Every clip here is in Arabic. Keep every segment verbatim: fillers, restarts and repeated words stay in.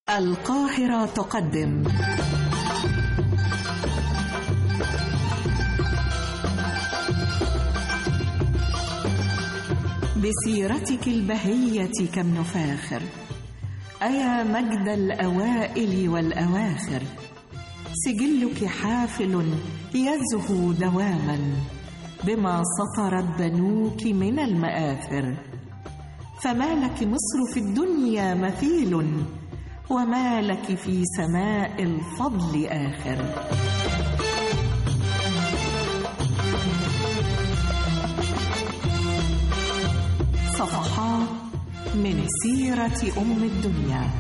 القاهرة تقدم بسيرتك البهية كم نفاخر، أيا مجد الأوائل والأواخر، سجلك حافل يزهو دواما بما سطرت بنوك من المآثر، فما لك مصر في الدنيا مثيل، وما لك في سماء الفضل آخر. صفحات من سيرة أم الدنيا.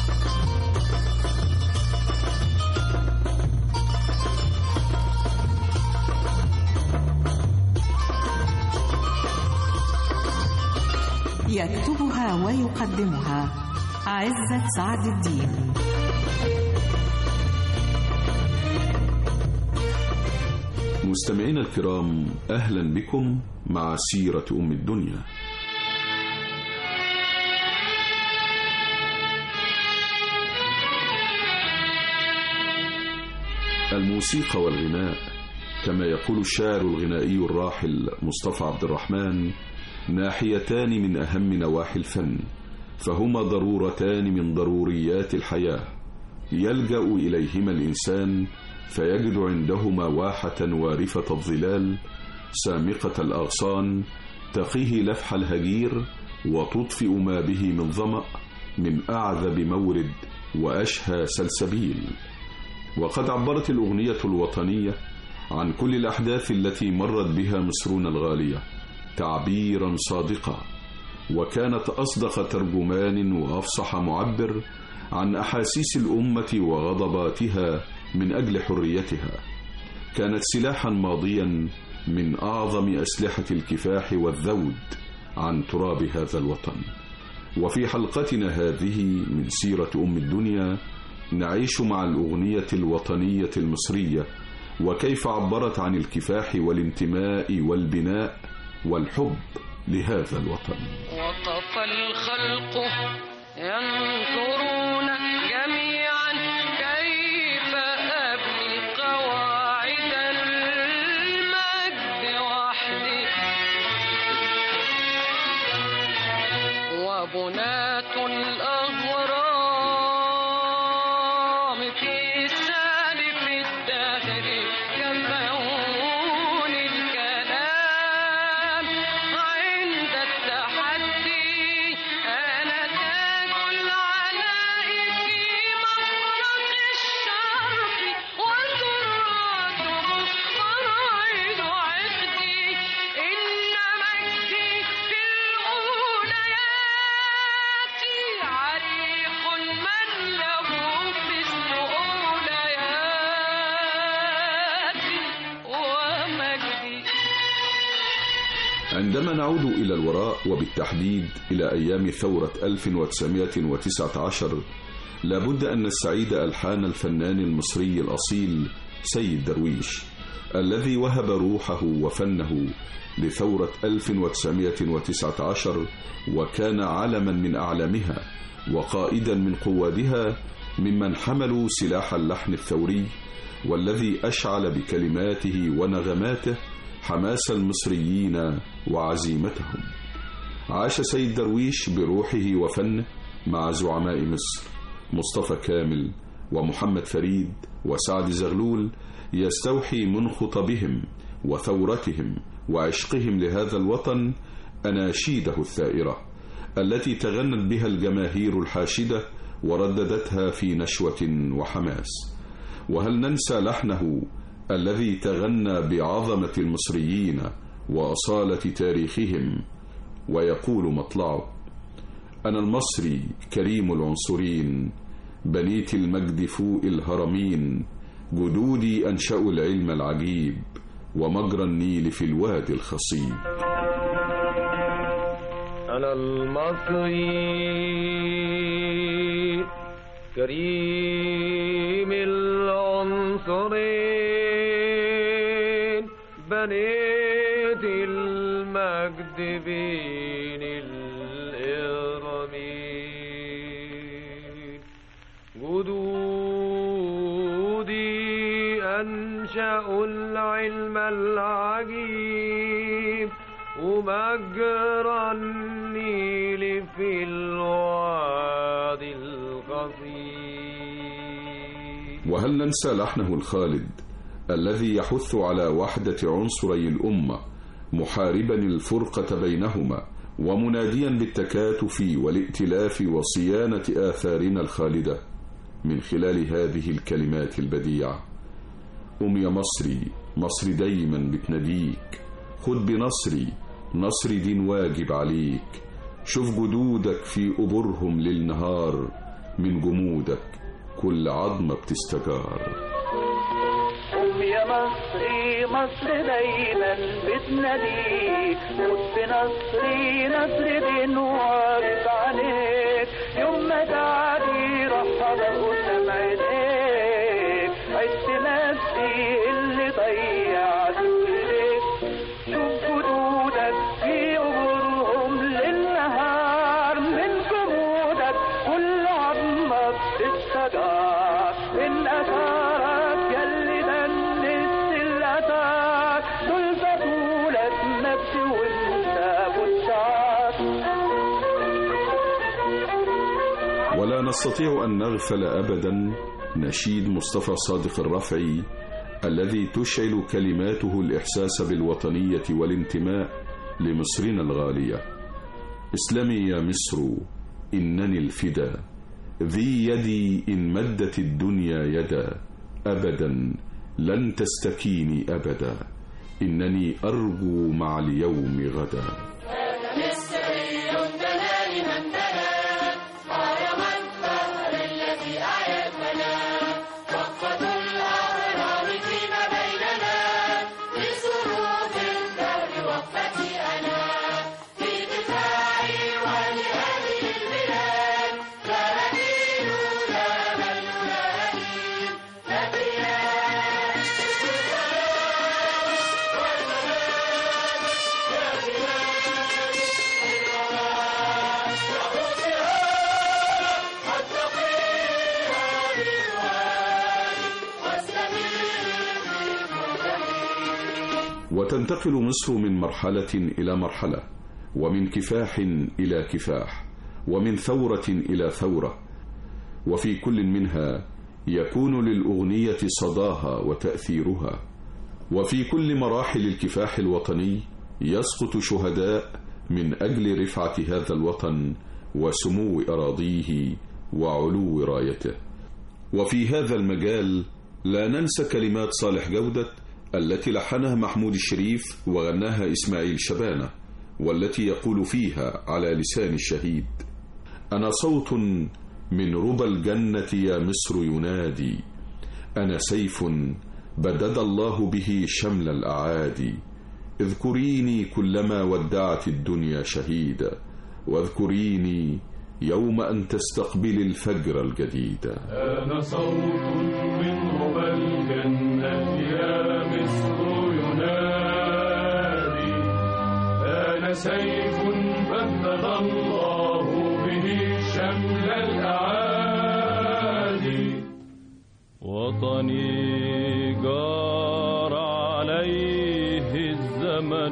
يكتبها ويقدمها عزت سعد الدين. مستمعينا الكرام، أهلا بكم مع سيرة أم الدنيا. الموسيقى والغناء، كما يقول الشاعر الغنائي الراحل مصطفى عبد الرحمن، ناحيتان من أهم نواحي الفن، فهما ضرورتان من ضروريات الحياة، يلجأ إليهما الإنسان فيجد عندهما واحة وارفة الظلال سامقة الأغصان تقيه لفح الهجير وتطفئ ما به من ظمأ من أعذب مورد وأشهى سلسبيل. وقد عبرت الأغنية الوطنية عن كل الأحداث التي مرت بها مصرنا الغالية تعبيرا صادقا، وكانت أصدق ترجمان وأفصح معبر عن أحاسيس الأمة وغضباتها من أجل حريتها. كانت سلاحا ماضيا من أعظم أسلحة الكفاح والذود عن تراب هذا الوطن. وفي حلقتنا هذه من سيرة أم الدنيا نعيش مع الأغنية الوطنية المصرية، وكيف عبرت عن الكفاح والانتماء والبناء والحب لهذا الوطن. وقف الخلق ينظرون جميعا كيف أبني قواعد المجد وحدي، وبنات الأهرام في سالف الدهر كمون الكلام عند التحدي. أنا تاج العلاء في مفرق الشرق، وذراته فرايد عقدي. إن مجدي في الأوليات عريق من له مثل أولياتي ومجدي. عندما نعود إلى الوراء، وبالتحديد إلى أيام ثورة ألف وتسعمائة وتسعة عشر، لابد أن نستعيد ألحان الفنان المصري الأصيل سيد درويش، الذي وهب روحه وفنه لثورة ألف وتسعمائة وتسعة عشر، وكان علما من أعلامها وقائدا من قوادها، ممن حملوا سلاح اللحن الثوري، والذي أشعل بكلماته ونغماته حماس المصريين وعزيمتهم. عاش سيد درويش بروحه وفنه مع زعماء مصر مصطفى كامل ومحمد فريد وسعد زغلول، يستوحي من خطبهم وثورتهم وعشقهم لهذا الوطن أناشيده الثائرة التي تغنت بها الجماهير الحاشدة ورددتها في نشوة وحماس. وهل ننسى لحنه الذي تغنى بعظمة المصريين وأصالة تاريخهم، ويقول مطلعه: أنا المصري كريم العنصرين، بنيت المجد فوق الهرمين، جدودي أنشأوا العلم العجيب، ومجرى النيل في الوادي الخصيب. أنا المصري كريم العنصرين، بنيت المجد بين. جدودي أنشأوا العلم العجيب ومجرى النيل في الوادي القصير. وهل ننسى لحنه الخالد الذي يحث على وحدة عنصري الأمة محاربا الفرقة بينهما ومناديا بالتكاتف والائتلاف وصيانة آثارنا الخالدة من خلال هذه الكلمات البديعة: قم يا مصري، مصر دايما بتناديك، خد بنصري، نصر دين واجب عليك، شوف جدودك في قبورهم للنهار، من جمودك كل عظمة بتستجار. قم يا مصري، مصر دايما بتناديك، خد بنصري، نصر دين واجب عليك، يوم ما تعدي رحبك قدام عينيك، عشت نفسي اللي ضيعت ايديك، شوف جدودك في قبورهم للنهار، من جمودك كل عظمة بتستجار، من اثارك يلي دنست الاثار، دول بطولك نفسي وانت والشعار. ولا نستطيع أن نغفل أبدا نشيد مصطفى صادق الرفعي الذي تشعل كلماته الإحساس بالوطنية والانتماء لمصرنا الغالية. اسلمي يا مصر إنني الفدا، ذي يدي إن مدت الدنيا يدا، أبدا لن تستكيني أبدا، إنني أرجو مع اليوم غدا. وتنتقل مصر من مرحلة إلى مرحلة، ومن كفاح إلى كفاح، ومن ثورة إلى ثورة، وفي كل منها يكون للأغنية صداها وتأثيرها، وفي كل مراحل الكفاح الوطني يسقط شهداء من أجل رفعة هذا الوطن وسمو أراضيه وعلو رايته. وفي هذا المجال لا ننسى كلمات صالح جودة التي لحنها محمود الشريف وغناها إسماعيل شبانة، والتي يقول فيها على لسان الشهيد: أنا صوت من ربى الجنة يا مصر ينادي، أنا سيف بدد الله به شمل الأعادي، اذكريني كلما ودعت الدنيا شهيدا، واذكريني يوم أن تستقبل الفجر الجديد. أنا صوت من ربى الجنة يا مصر ينادي، أنا سيف بدد الله به شمل الأعادي، وطني جار عليه الزمن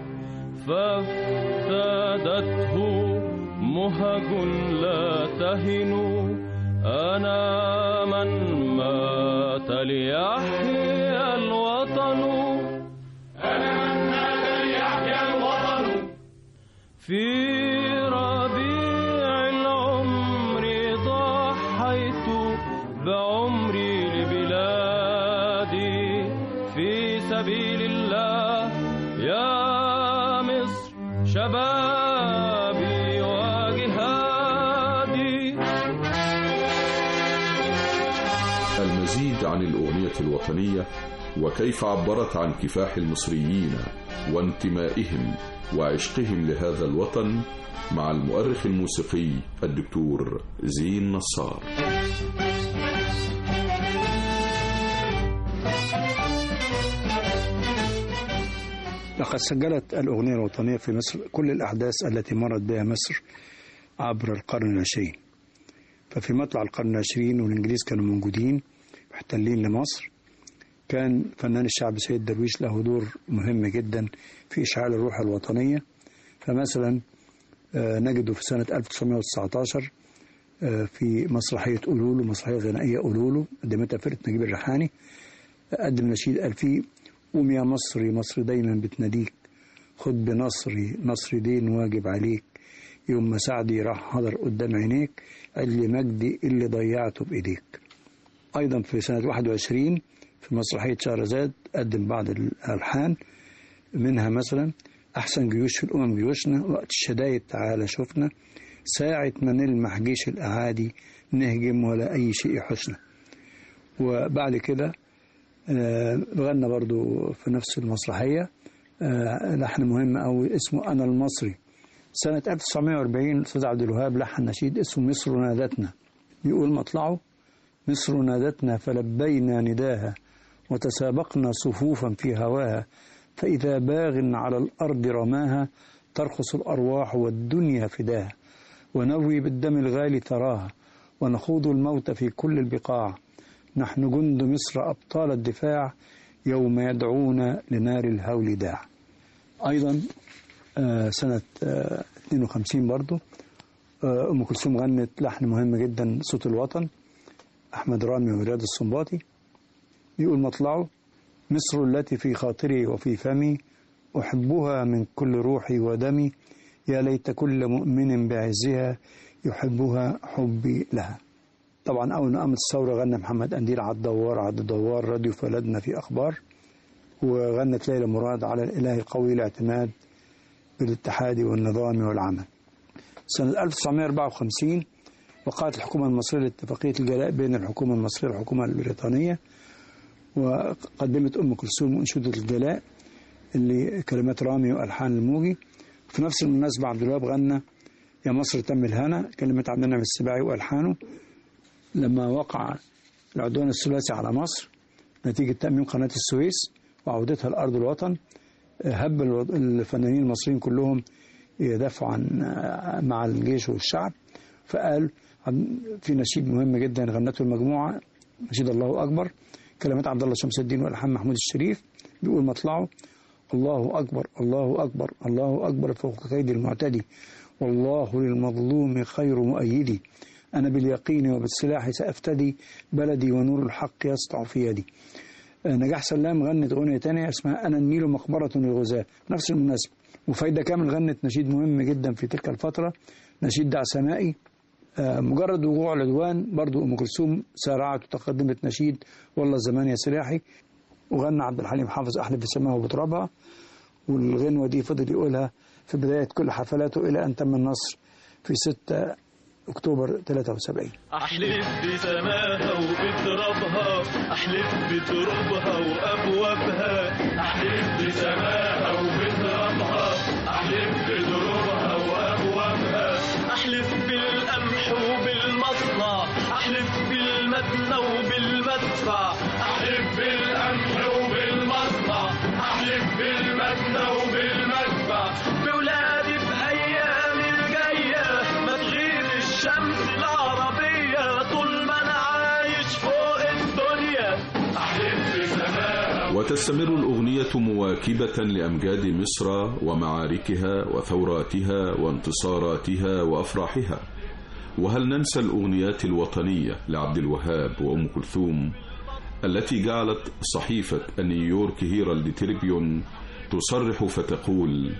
فافتدته مهج لا تهن، أنا من مات ليحيا الوطن، أنا من مات ليحيا الوطن، في ربيع العمر ضحيت بعمري لبلادي، في سبيل الله يا مصر شبابي وجهادي. المزيد عن الأغنية الوطنية وكيف عبرت عن كفاح المصريين وانتمائهم وعشقهم لهذا الوطن مع المؤرخ الموسيقي الدكتور زين نصار. لقد سجلت الأغنية الوطنية في مصر كل الأحداث التي مرت بها مصر عبر القرن العشرين، ففي مطلع القرن العشرين والإنجليز كانوا موجودين محتلين لمصر، كان فنان الشعب سيد درويش له دور مهم جدا في إشعال الروح الوطنية. فمثلا نجده في سنة ألف وتسعمائة وتسعة عشر في مسرحية قولولو، مسرحية غنائية قولولو قدمتها فرقة نجيب الريحاني، قدم نشيد قال فيه: قوم يا مصري مصر دايما بتناديك، خد بنصري نصري دين واجب عليك، يوم ما سعدي راح حضر قدام عينيك، عدل مجدي اللي ضيعته بإيديك. أيضا في سنة واحد وعشرين في مسرحية شهرزاد قدم بعض الألحان، منها مثلا: أحسن جيوش في الأمم جيوشنا، وقت الشدايد تعالى شوفنا، ساعة ما نلمح جيش الأعادي نهجم ولا أي شيء يحوشنا. وبعد كده غنى برضو في نفس المسرحية لحن مهم أوي اسمه أنا المصري. سنة ألف وتسعمائة وأربعين الأستاذ عبد الوهاب لحن نشيد اسمه مصر نادتنا، بيقول مطلعه: مصر نادتنا فلبينا نداها، وتسابقنا صفوفا في هواها، فإذا باغ على الأرض رماها، ترخص الأرواح والدنيا فداها، ونوي بالدم الغالي ثراها، ونخوض الموت في كل البقاع، نحن جند مصر أبطال الدفاع، يوم يدعونا لنار الهول داع. أيضا سنة اثنين وخمسين برضو أم كلثوم غنت لحن مهم جدا صوت الوطن، أحمد رامي ورياض السنباطي، يقول مطلعه: مصر التي في خاطري وفي فمي، أحبها من كل روحي ودمي، يا ليت كل مؤمن بعزها يحبها حبي لها. طبعا أول ما قامت الثورة غنى محمد قنديل عد دوار عد دوار راديو فلدنا في أخبار، وغنت ليلى مراد على الإله قوي الاعتماد بالاتحاد والنظام والعمل. سنة ألف وتسعمائة وأربعة وخمسين وقعت الحكومة المصرية لاتفاقية الجلاء بين الحكومة المصرية والحكومة البريطانية، وقدمت أم كلثوم أنشودة الجلاء اللي كلمات رامي وألحان الموجي. في نفس المناسبة عبد الوهاب غنى يا مصر تم الهنا، كلمات عبد المنعم السباعي وألحانه، لما وقع العدوان الثلاثي على مصر نتيجة تأميم قناة السويس وعودتها لأرض الوطن، هب الفنانين المصريين كلهم يدافعوا عن مع الجيش والشعب، فقال في نشيد مهم جدا غنته المجموعة، نشيد الله أكبر، كلمات عبد الله شمس الدين والحان محمود الشريف، بيقول مطلعه: الله أكبر الله أكبر الله أكبر فوق كيد المعتدي، والله للمظلوم خير مؤيدي، أنا باليقين وبالسلاح سأفتدي، بلدي ونور الحق يسطع في يدي. نجاح سلام غنت أغنية تانية اسمها أنا النيل مقبرة للغزاة نفس المناسبة. وفايدة كامل غنت نشيد مهم جدا في تلك الفترة، نشيد دع سمائي. مجرد وقوع العدوان برضو أم كلثوم سارعت وتقدمت نشيد والله زمان يا سلاحي، وغنى عبد الحليم حافظ أحلف بسماها وبترابها، والغنوة دي فضل يقولها في بداية كل حفلاته إلى أن تم النصر في ستة أكتوبر ثلاثة وسبعين. أحلف بسماها وبترابها، أحلف بترابها وأبوابها، أحلف بسماها وبترابها، أحلف بترابها وأبوابها، أحلف بالقمح وبالمصنع، أحلف بالمدنى وبالمدفع، أحلف بالقمح وبالمصنع، أحلف بالمدنى وبالمدفع، بولادي في أيام الجاية ما تغيب الشمس العربية، طول ما أنا عايش فوق الدنيا أحلف بسماها. وتستمر الأغنية مواكبة لأمجاد مصر ومعاركها وثوراتها وانتصاراتها وأفراحها. وهل ننسى الأغنيات الوطنية لعبد الوهاب وأم كلثوم التي جعلت صحيفة نيويورك هيرالد تريبيون تصرح فتقول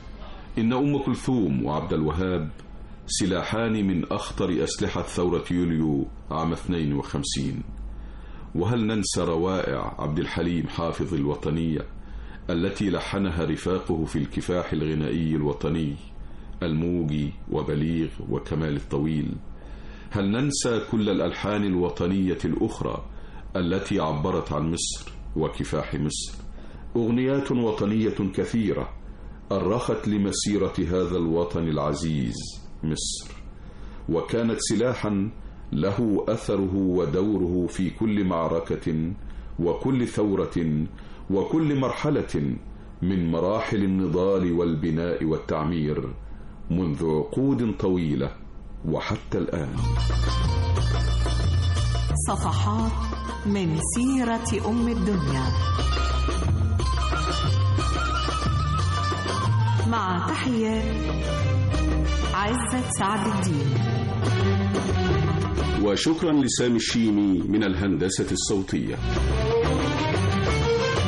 إن أم كلثوم وعبد الوهاب سلاحان من أخطر أسلحة ثورة يوليو عام اثنين وخمسين. وهل ننسى روائع عبد الحليم حافظ الوطنية التي لحنها رفاقه في الكفاح الغنائي الوطني الموجي وبليغ وكمال الطويل؟ هل ننسى كل الألحان الوطنية الأخرى التي عبرت عن مصر وكفاح مصر؟ أغنيات وطنية كثيرة أرخت لمسيرة هذا الوطن العزيز مصر، وكانت سلاحا له أثره ودوره في كل معركة وكل ثورة وكل مرحلة من مراحل النضال والبناء والتعمير منذ عقود طويلة وحتى الآن. صفحات من سيرة أم الدنيا، مع تحيات عزت سعد الدين. وشكرا لسامي الشيمي من الهندسة الصوتية.